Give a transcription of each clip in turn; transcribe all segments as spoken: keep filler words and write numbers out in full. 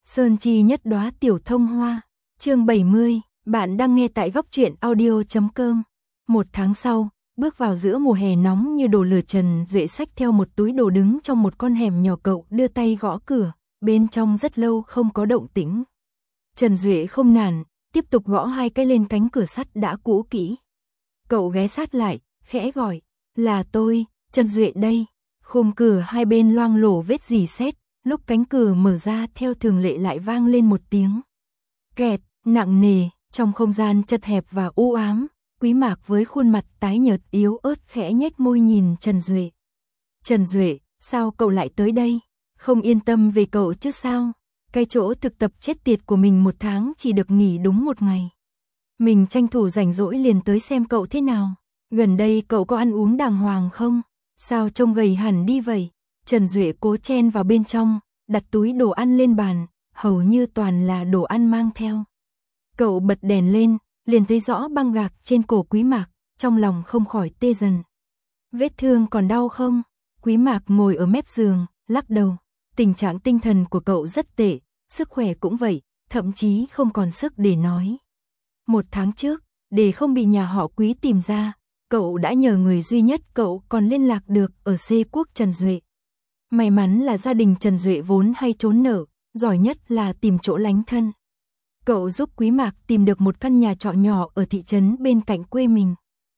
Sơn chi nhất đóa tiểu thông hoa. Chương bảy mươi, bạn đang nghe tại góc truyện audio chấm com. Một tháng sau, bước vào giữa mùa hè nóng như đổ lửa, Trần Duệ xách theo một túi đồ đứng trong một con hẻm nhỏ. Cậu đưa tay gõ cửa, bên trong rất lâu không có động tĩnh. Trần Duệ không nản, tiếp tục gõ hai cái lên cánh cửa sắt đã cũ kỹ. Cậu ghé sát lại, khẽ gọi, là tôi, Trần Duệ đây. Khung cửa hai bên loang lổ vết rỉ sét, lúc cánh cửa mở ra theo thường lệ lại vang lên một tiếng kẹt nặng nề. Trong không gian chật hẹp và u ám, Quý Mạc với khuôn mặt tái nhợt yếu ớt khẽ nhếch môi nhìn Trần Duệ. Trần Duệ, sao cậu lại tới đây? Không yên tâm về cậu chứ sao? Cái chỗ thực tập chết tiệt của mình một tháng chỉ được nghỉ đúng một ngày. Mình tranh thủ rảnh rỗi liền tới xem cậu thế nào. Gần đây cậu có ăn uống đàng hoàng không? Sao trông gầy hẳn đi vậy? Trần Duệ cố chen vào bên trong, đặt túi đồ ăn lên bàn, hầu như toàn là đồ ăn mang theo. Cậu bật đèn lên, liền thấy rõ băng gạc trên cổ Quý Mạc, trong lòng không khỏi tê dần. Vết thương còn đau không? Quý Mạc ngồi ở mép giường, lắc đầu. Tình trạng tinh thần của cậu rất tệ, sức khỏe cũng vậy, thậm chí không còn sức để nói. Một tháng trước, để không bị nhà họ Quý tìm ra, cậu đã nhờ người duy nhất cậu còn liên lạc được ở C Quốc, Trần Duệ. May mắn là gia đình Trần Duệ vốn hay trốn nợ, giỏi nhất là tìm chỗ lánh thân. Cậu giúp Quý Mạc tìm được một căn nhà trọ nhỏ ở thị trấn bên cạnh quê mình.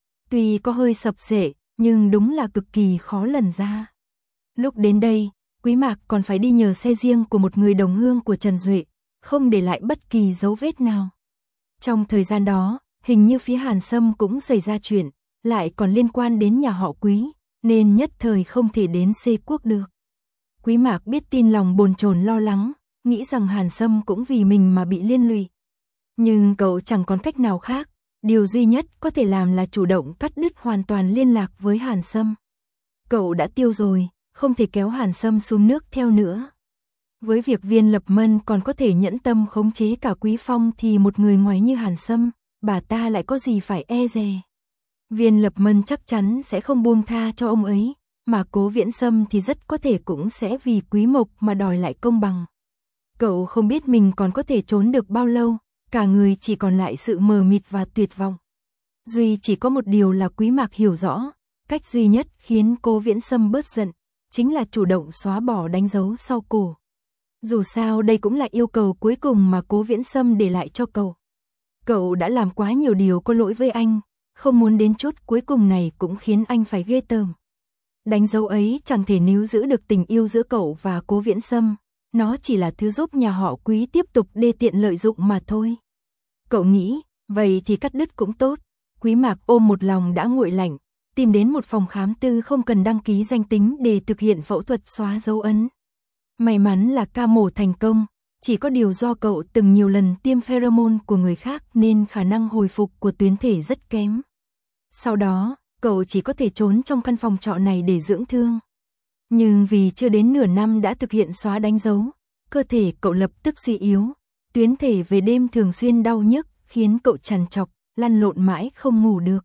Tuy có hơi sập xệ, nhưng đúng là cực kỳ khó lần ra. Lúc đến đây, Quý Mạc còn phải đi nhờ xe riêng của một người đồng hương của Trần Duệ, không để lại bất kỳ dấu vết nào. Trong thời gian đó, hình như phía Hàn Sâm cũng xảy ra chuyện, lại còn liên quan đến nhà họ Quý, nên nhất thời không thể đến C Quốc được. Quý Mạc biết tin lòng bồn chồn lo lắng, nghĩ rằng Hàn Sâm cũng vì mình mà bị liên lụy. Nhưng cậu chẳng còn cách nào khác, điều duy nhất có thể làm là chủ động cắt đứt hoàn toàn liên lạc với Hàn Sâm. Cậu đã tiêu rồi, không thể kéo Hàn Sâm xuống nước theo nữa. Với việc Viên Lập Mân còn có thể nhẫn tâm khống chế cả Quý Phong thì một người ngoài như Hàn Sâm, bà ta lại có gì phải e dè. Viên Lập Mân chắc chắn sẽ không buông tha cho ông ấy, mà Cố Viễn Sâm thì rất có thể cũng sẽ vì Quý Mộc mà đòi lại công bằng. Cậu không biết mình còn có thể trốn được bao lâu, cả người chỉ còn lại sự mờ mịt và tuyệt vọng. Duy chỉ có một điều là Quý Mạc hiểu rõ, cách duy nhất khiến Cố Viễn Sâm bớt giận, chính là chủ động xóa bỏ đánh dấu sau cổ. Dù sao đây cũng là yêu cầu cuối cùng mà Cố Viễn Sâm để lại cho cậu. Cậu đã làm quá nhiều điều có lỗi với anh, không muốn đến chốt cuối cùng này cũng khiến anh phải ghê tởm. Đánh dấu ấy chẳng thể níu giữ được tình yêu giữa cậu và Cố Viễn Sâm, nó chỉ là thứ giúp nhà họ Quý tiếp tục đê tiện lợi dụng mà thôi. Cậu nghĩ, vậy thì cắt đứt cũng tốt. Quý Mạc ôm một lòng đã nguội lạnh, tìm đến một phòng khám tư không cần đăng ký danh tính để thực hiện phẫu thuật xóa dấu ấn. May mắn là ca mổ thành công, chỉ có điều do cậu từng nhiều lần tiêm pheromone của người khác nên khả năng hồi phục của tuyến thể rất kém. Sau đó, cậu chỉ có thể trốn trong căn phòng trọ này để dưỡng thương. Nhưng vì chưa đến nửa năm đã thực hiện xóa đánh dấu, cơ thể cậu lập tức suy yếu, tuyến thể về đêm thường xuyên đau nhức, khiến cậu trằn trọc, lăn lộn mãi không ngủ được.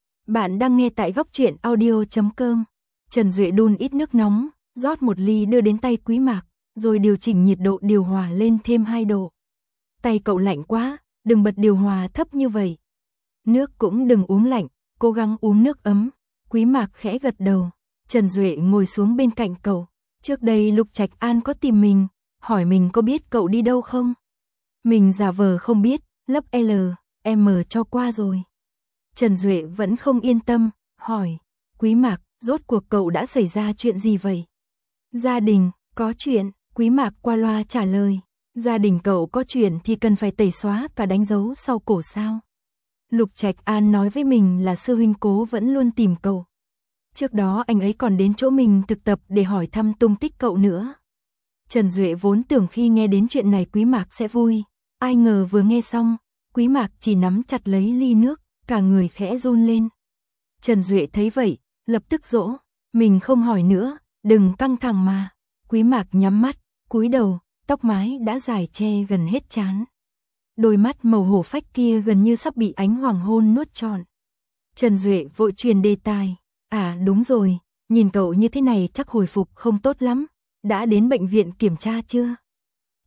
Bạn đang nghe tại góc truyện audio chấm com. Trần Duệ đun ít nước nóng, rót một ly đưa đến tay Quý Mạc, rồi điều chỉnh nhiệt độ điều hòa lên thêm hai độ. Tay cậu lạnh quá, đừng bật điều hòa thấp như vậy. Nước cũng đừng uống lạnh, cố gắng uống nước ấm. Quý Mạc khẽ gật đầu. Trần Duệ ngồi xuống bên cạnh cậu. Trước đây Lục Trạch An có tìm mình, hỏi mình có biết cậu đi đâu không? Mình giả vờ không biết, lấp L, M cho qua rồi. Trần Duệ vẫn không yên tâm, hỏi, Quý Mạc, rốt cuộc cậu đã xảy ra chuyện gì vậy? Gia đình, có chuyện, Quý Mạc qua loa trả lời. Gia đình cậu có chuyện thì cần phải tẩy xóa cả đánh dấu sau cổ sao? Lục Trạch An nói với mình là sư huynh Cố vẫn luôn tìm cậu. Trước đó anh ấy còn đến chỗ mình thực tập để hỏi thăm tung tích cậu nữa. Trần Duệ vốn tưởng khi nghe đến chuyện này Quý Mạc sẽ vui. Ai ngờ vừa nghe xong, Quý Mạc chỉ nắm chặt lấy ly nước, cả người khẽ run lên. Trần Duệ thấy vậy, lập tức dỗ, mình không hỏi nữa, đừng căng thẳng mà. Quý Mạc nhắm mắt, cúi đầu, tóc mái đã dài che gần hết trán. Đôi mắt màu hổ phách kia gần như sắp bị ánh hoàng hôn nuốt trọn. Trần Duệ vội truyền đề tài, à đúng rồi, nhìn cậu như thế này chắc hồi phục không tốt lắm, đã đến bệnh viện kiểm tra chưa?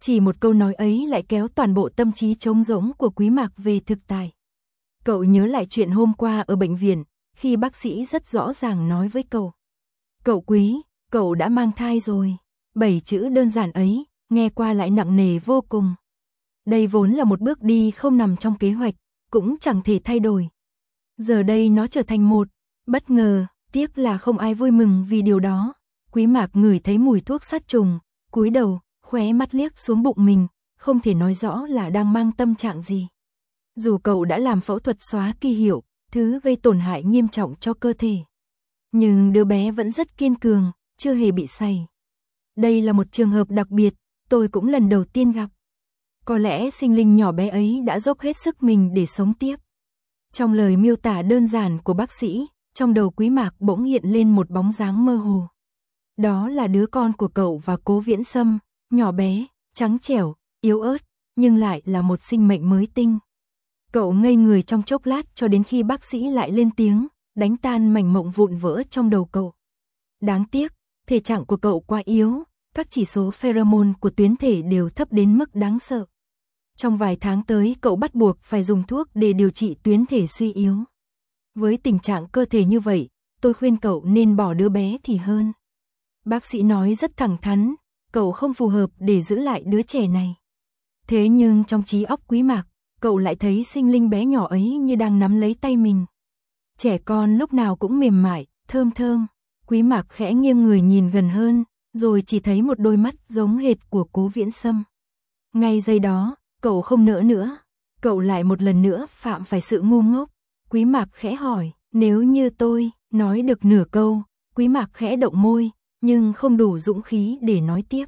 Chỉ một câu nói ấy lại kéo toàn bộ tâm trí trống rỗng của Quý Mạc về thực tại. Cậu nhớ lại chuyện hôm qua ở bệnh viện, khi bác sĩ rất rõ ràng nói với cậu. Cậu Quý, cậu đã mang thai rồi. Bảy chữ đơn giản ấy, nghe qua lại nặng nề vô cùng. Đây vốn là một bước đi không nằm trong kế hoạch, cũng chẳng thể thay đổi. Giờ đây nó trở thành một bất ngờ, tiếc là không ai vui mừng vì điều đó. Quý Mạc ngửi thấy mùi thuốc sát trùng, cúi đầu, khóe mắt liếc xuống bụng mình, không thể nói rõ là đang mang tâm trạng gì. Dù cậu đã làm phẫu thuật xóa kỳ hiệu, thứ gây tổn hại nghiêm trọng cho cơ thể, nhưng đứa bé vẫn rất kiên cường, chưa hề bị sảy. Đây là một trường hợp đặc biệt, tôi cũng lần đầu tiên gặp. Có lẽ sinh linh nhỏ bé ấy đã dốc hết sức mình để sống tiếp. Trong lời miêu tả đơn giản của bác sĩ, trong đầu Quý Mạc bỗng hiện lên một bóng dáng mơ hồ. Đó là đứa con của cậu và Cố Viễn Sâm, nhỏ bé, trắng trẻo, yếu ớt, nhưng lại là một sinh mệnh mới tinh. Cậu ngây người trong chốc lát cho đến khi bác sĩ lại lên tiếng, đánh tan mảnh mộng vụn vỡ trong đầu cậu. Đáng tiếc, thể trạng của cậu quá yếu, các chỉ số pheromone của tuyến thể đều thấp đến mức đáng sợ. Trong vài tháng tới cậu bắt buộc phải dùng thuốc để điều trị tuyến thể suy yếu. Với tình trạng cơ thể như vậy, tôi khuyên cậu nên bỏ đứa bé thì hơn. Bác sĩ nói rất thẳng thắn, cậu không phù hợp để giữ lại đứa trẻ này. Thế nhưng trong trí óc Quý Mạc, cậu lại thấy sinh linh bé nhỏ ấy như đang nắm lấy tay mình. Trẻ con lúc nào cũng mềm mại, thơm thơm. Quý Mạc khẽ nghiêng người nhìn gần hơn, rồi chỉ thấy một đôi mắt giống hệt của Cố Viễn Sâm. Ngay giây đó, cậu không nỡ nữa. Cậu lại một lần nữa phạm phải sự ngu ngốc. Quý Mạc khẽ hỏi, nếu như tôi nói được nửa câu. Quý Mạc khẽ động môi, nhưng không đủ dũng khí để nói tiếp.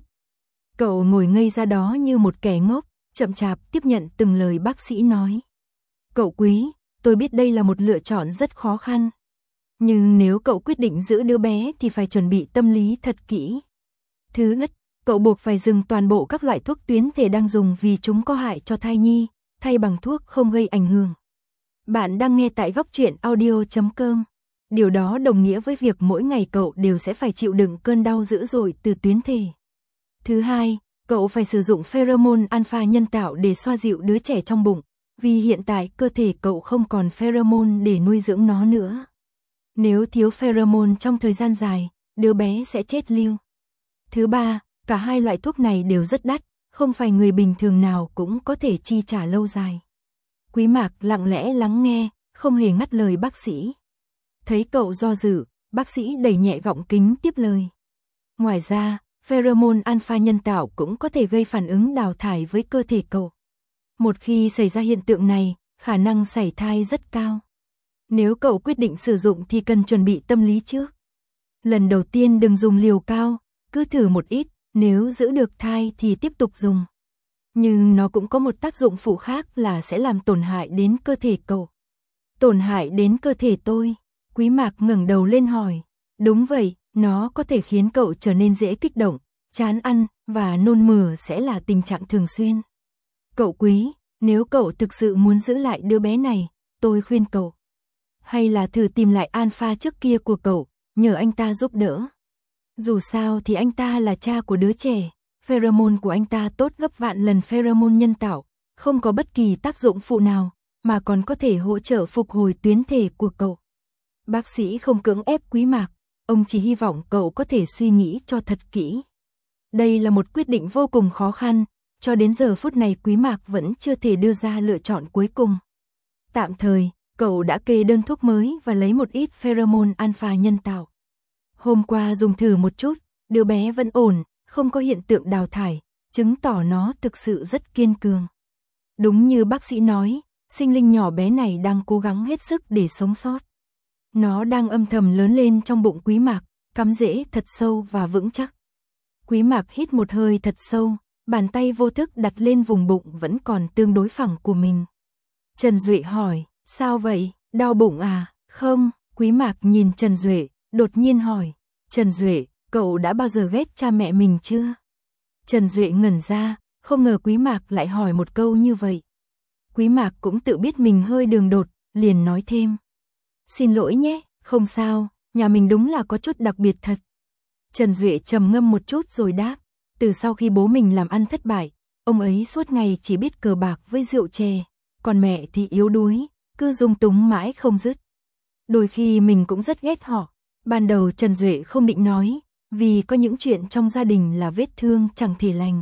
Cậu ngồi ngây ra đó như một kẻ ngốc, chậm chạp tiếp nhận từng lời bác sĩ nói. Cậu Quý, tôi biết đây là một lựa chọn rất khó khăn. Nhưng nếu cậu quyết định giữ đứa bé thì phải chuẩn bị tâm lý thật kỹ. Thứ nhất, cậu buộc phải dừng toàn bộ các loại thuốc tuyến thể đang dùng vì chúng có hại cho thai nhi, thay bằng thuốc không gây ảnh hưởng. Bạn đang nghe tại góc truyện audio chấm com. Điều đó đồng nghĩa với việc mỗi ngày cậu đều sẽ phải chịu đựng cơn đau dữ dội từ tuyến thể. Thứ hai, cậu phải sử dụng pheromone alpha nhân tạo để xoa dịu đứa trẻ trong bụng, vì hiện tại cơ thể cậu không còn pheromone để nuôi dưỡng nó nữa. Nếu thiếu pheromone trong thời gian dài, đứa bé sẽ chết lưu. Thứ ba, cả hai loại thuốc này đều rất đắt, không phải người bình thường nào cũng có thể chi trả lâu dài. Quý Mạc lặng lẽ lắng nghe, không hề ngắt lời bác sĩ. Thấy cậu do dự, bác sĩ đẩy nhẹ gọng kính tiếp lời. Ngoài ra, pheromone alpha nhân tạo cũng có thể gây phản ứng đào thải với cơ thể cậu. Một khi xảy ra hiện tượng này, khả năng sảy thai rất cao. Nếu cậu quyết định sử dụng thì cần chuẩn bị tâm lý trước. Lần đầu tiên đừng dùng liều cao, cứ thử một ít, nếu giữ được thai thì tiếp tục dùng. Nhưng nó cũng có một tác dụng phụ khác là sẽ làm tổn hại đến cơ thể cậu. Tổn hại đến cơ thể tôi? Quý Mạc ngẩng đầu lên hỏi. Đúng vậy, nó có thể khiến cậu trở nên dễ kích động, chán ăn và nôn mửa sẽ là tình trạng thường xuyên. Cậu Quý, nếu cậu thực sự muốn giữ lại đứa bé này, tôi khuyên cậu hay là thử tìm lại alpha trước kia của cậu, nhờ anh ta giúp đỡ. Dù sao thì anh ta là cha của đứa trẻ, pheromone của anh ta tốt gấp vạn lần pheromone nhân tạo, không có bất kỳ tác dụng phụ nào, mà còn có thể hỗ trợ phục hồi tuyến thể của cậu. Bác sĩ không cưỡng ép Quý Mạc, ông chỉ hy vọng cậu có thể suy nghĩ cho thật kỹ. Đây là một quyết định vô cùng khó khăn, cho đến giờ phút này Quý Mạc vẫn chưa thể đưa ra lựa chọn cuối cùng. Tạm thời, cậu đã kê đơn thuốc mới và lấy một ít pheromone alpha nhân tạo. Hôm qua dùng thử một chút, đứa bé vẫn ổn, không có hiện tượng đào thải, chứng tỏ nó thực sự rất kiên cường. Đúng như bác sĩ nói, sinh linh nhỏ bé này đang cố gắng hết sức để sống sót. Nó đang âm thầm lớn lên trong bụng Quý Mạc, cắm rễ thật sâu và vững chắc. Quý Mạc hít một hơi thật sâu, bàn tay vô thức đặt lên vùng bụng vẫn còn tương đối phẳng của mình. Trần Duệ hỏi, sao vậy, đau bụng à? Không, Quý Mạc nhìn Trần Duệ, đột nhiên hỏi. Trần Duệ, cậu đã bao giờ ghét cha mẹ mình chưa? Trần Duệ ngẩn ra, không ngờ Quý Mạc lại hỏi một câu như vậy. Quý Mạc cũng tự biết mình hơi đường đột, liền nói thêm. Xin lỗi nhé, không sao, nhà mình đúng là có chút đặc biệt thật. Trần Duệ trầm ngâm một chút rồi đáp, từ sau khi bố mình làm ăn thất bại, ông ấy suốt ngày chỉ biết cờ bạc với rượu chè, còn mẹ thì yếu đuối, cứ dung túng mãi không dứt. Đôi khi mình cũng rất ghét họ. Ban đầu Trần Duệ không định nói, vì có những chuyện trong gia đình là vết thương chẳng thể lành.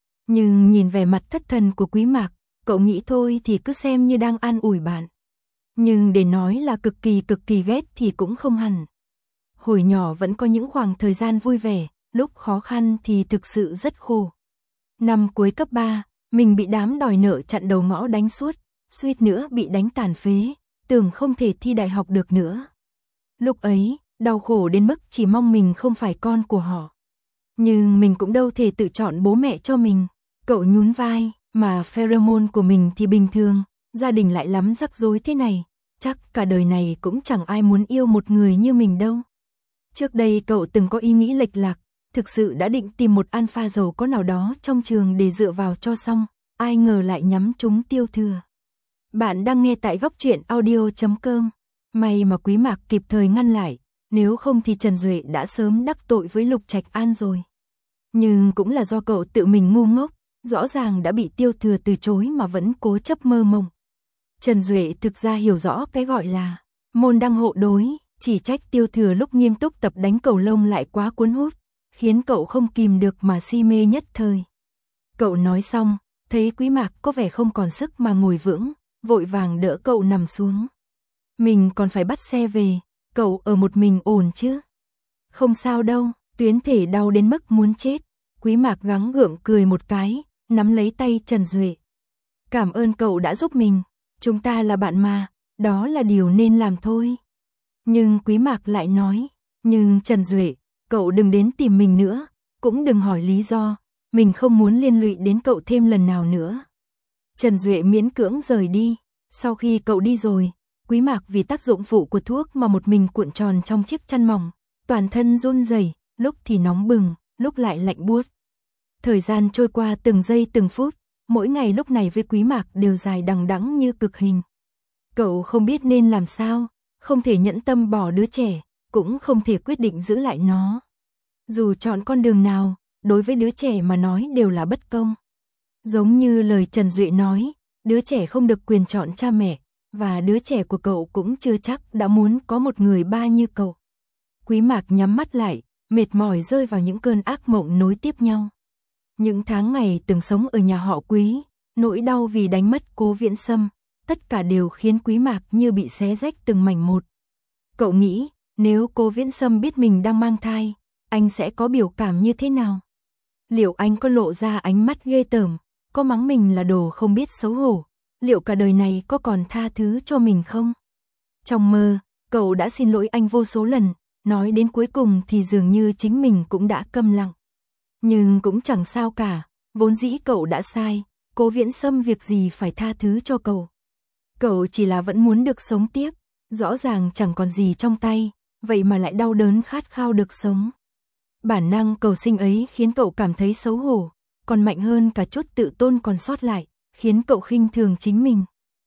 Nhưng nhìn vẻ mặt thất thần của Quý Mạc, cậu nghĩ thôi thì cứ xem như đang an ủi bạn. Nhưng để nói là cực kỳ cực kỳ ghét thì cũng không hẳn. Hồi nhỏ vẫn có những khoảng thời gian vui vẻ, lúc khó khăn thì thực sự rất khổ. Năm cuối cấp ba, mình bị đám đòi nợ chặn đầu ngõ đánh suốt, suýt nữa bị đánh tàn phế, tưởng không thể thi đại học được nữa. Lúc ấy, đau khổ đến mức chỉ mong mình không phải con của họ. Nhưng mình cũng đâu thể tự chọn bố mẹ cho mình. Cậu nhún vai, mà pheromone của mình thì bình thường, gia đình lại lắm rắc rối thế này, chắc cả đời này cũng chẳng ai muốn yêu một người như mình đâu. Trước đây cậu từng có ý nghĩ lệch lạc, thực sự đã định tìm một alpha giàu có nào đó trong trường để dựa vào cho xong, ai ngờ lại nhắm trúng Tiêu Thừa. Bạn đang nghe tại góc truyện audio chấm com. May mà Quý Mạc kịp thời ngăn lại, nếu không thì Trần Duệ đã sớm đắc tội với Lục Trạch An rồi. Nhưng cũng là do cậu tự mình ngu ngốc, rõ ràng đã bị Tiêu Thừa từ chối mà vẫn cố chấp mơ mộng. Trần Duệ thực ra hiểu rõ cái gọi là môn đăng hộ đối, chỉ trách Tiêu Thừa lúc nghiêm túc tập đánh cầu lông lại quá cuốn hút, khiến cậu không kìm được mà si mê nhất thời. Cậu nói xong, thấy Quý Mạc có vẻ không còn sức mà ngồi vững, vội vàng đỡ cậu nằm xuống. Mình còn phải bắt xe về, cậu ở một mình ổn chứ? Không sao đâu, tuyến thể đau đến mức muốn chết. Quý Mạc gắng gượng cười một cái, nắm lấy tay Trần Duệ. Cảm ơn cậu đã giúp mình, chúng ta là bạn mà, đó là điều nên làm thôi. Nhưng Quý Mạc lại nói, nhưng Trần Duệ, cậu đừng đến tìm mình nữa, cũng đừng hỏi lý do, mình không muốn liên lụy đến cậu thêm lần nào nữa. Trần Duệ miễn cưỡng rời đi, sau khi cậu đi rồi, Quý Mạc vì tác dụng phụ của thuốc mà một mình cuộn tròn trong chiếc chăn mỏng, toàn thân run rẩy, lúc thì nóng bừng, lúc lại lạnh buốt. Thời gian trôi qua từng giây từng phút, mỗi ngày lúc này với Quý Mạc đều dài đằng đẵng như cực hình. Cậu không biết nên làm sao, không thể nhẫn tâm bỏ đứa trẻ, cũng không thể quyết định giữ lại nó. Dù chọn con đường nào, đối với đứa trẻ mà nói đều là bất công. Giống như lời Trần Duệ nói, đứa trẻ không được quyền chọn cha mẹ, và đứa trẻ của cậu cũng chưa chắc đã muốn có một người ba như cậu. Quý Mạc nhắm mắt lại, mệt mỏi rơi vào những cơn ác mộng nối tiếp nhau. Những tháng ngày từng sống ở nhà họ Quý, nỗi đau vì đánh mất Cố Viễn Sâm, tất cả đều khiến Quý Mạc như bị xé rách từng mảnh một. Cậu nghĩ, nếu Cố Viễn Sâm biết mình đang mang thai, anh sẽ có biểu cảm như thế nào? Liệu anh có lộ ra ánh mắt ghê tởm, có mắng mình là đồ không biết xấu hổ? Liệu cả đời này có còn tha thứ cho mình không? Trong mơ, cậu đã xin lỗi anh vô số lần, nói đến cuối cùng thì dường như chính mình cũng đã câm lặng. Nhưng cũng chẳng sao cả, vốn dĩ cậu đã sai, Cố Viễn Sâm việc gì phải tha thứ cho cậu. Cậu chỉ là vẫn muốn được sống tiếp, rõ ràng chẳng còn gì trong tay, vậy mà lại đau đớn khát khao được sống. Bản năng cầu sinh ấy khiến cậu cảm thấy xấu hổ, còn mạnh hơn cả chút tự tôn còn sót lại, khiến cậu khinh thường chính mình.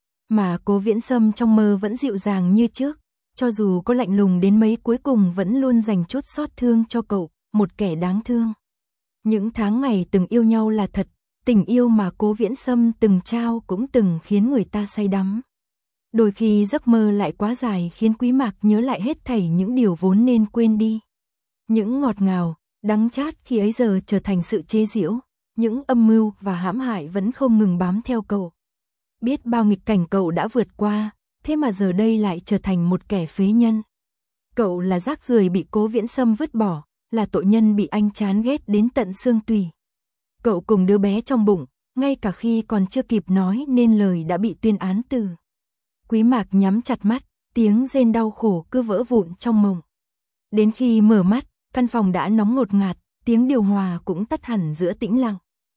Mà Cố Viễn Sâm trong mơ vẫn dịu dàng như trước, cho dù có lạnh lùng đến mấy cuối cùng vẫn luôn dành chút xót thương cho cậu, một kẻ đáng thương. Những tháng ngày từng yêu nhau là thật, tình yêu mà Cố Viễn Sâm từng trao cũng từng khiến người ta say đắm. Đôi khi giấc mơ lại quá dài khiến Quý Mạc nhớ lại hết thảy những điều vốn nên quên đi. Những ngọt ngào, đắng chát khi ấy giờ trở thành sự chế giễu, những âm mưu và hãm hại vẫn không ngừng bám theo cậu. Biết bao nghịch cảnh cậu đã vượt qua, thế mà giờ đây lại trở thành một kẻ phế nhân. Cậu là rác rưởi bị Cố Viễn Sâm vứt bỏ, là tội nhân bị anh chán ghét đến tận xương tủy. Cậu cùng đứa bé trong bụng, ngay cả khi còn chưa kịp nói nên lời đã bị tuyên án tử. Quý Mạc nhắm chặt mắt, tiếng rên đau khổ cứ vỡ vụn trong mộng. Đến khi mở mắt, căn phòng đã nóng ngột ngạt, tiếng điều hòa cũng tắt hẳn giữa tĩnh lặng.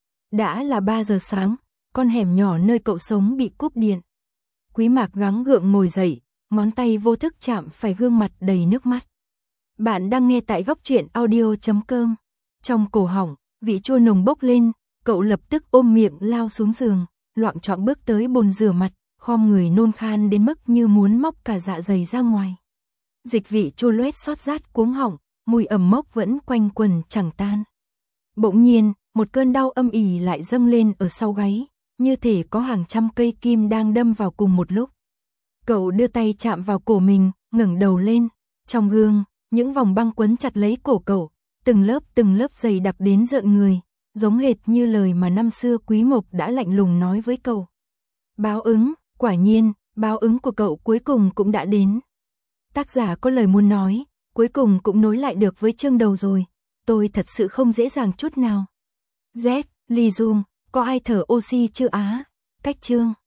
Đã là ba giờ sáng, con hẻm nhỏ nơi cậu sống bị cúp điện. Quý Mạc gắng gượng ngồi dậy, ngón tay vô thức chạm phải gương mặt đầy nước mắt. Bạn đang nghe tại góc truyện audio chấm com. Trong cổ họng, vị chua nồng bốc lên, cậu lập tức ôm miệng lao xuống giường, loạng choạng bước tới bồn rửa mặt, khom người nôn khan đến mức như muốn móc cả dạ dày ra ngoài. Dịch vị chua loét xót rát cuống họng, mùi ẩm mốc vẫn quanh quần chẳng tan. Bỗng nhiên, một cơn đau âm ỉ lại dâng lên ở sau gáy, như thể có hàng trăm cây kim đang đâm vào cùng một lúc. Cậu đưa tay chạm vào cổ mình, ngẩng đầu lên, trong gương, những vòng băng quấn chặt lấy cổ cậu, từng lớp từng lớp dày đặc đến rợn người, giống hệt như lời mà năm xưa Quý Mộc đã lạnh lùng nói với cậu. Báo ứng, quả nhiên, báo ứng của cậu cuối cùng cũng đã đến. Tác giả có lời muốn nói, cuối cùng cũng nối lại được với chương đầu rồi, tôi thật sự không dễ dàng chút nào. Z, Lee Jung, có ai thở oxy chưa á? Cách chương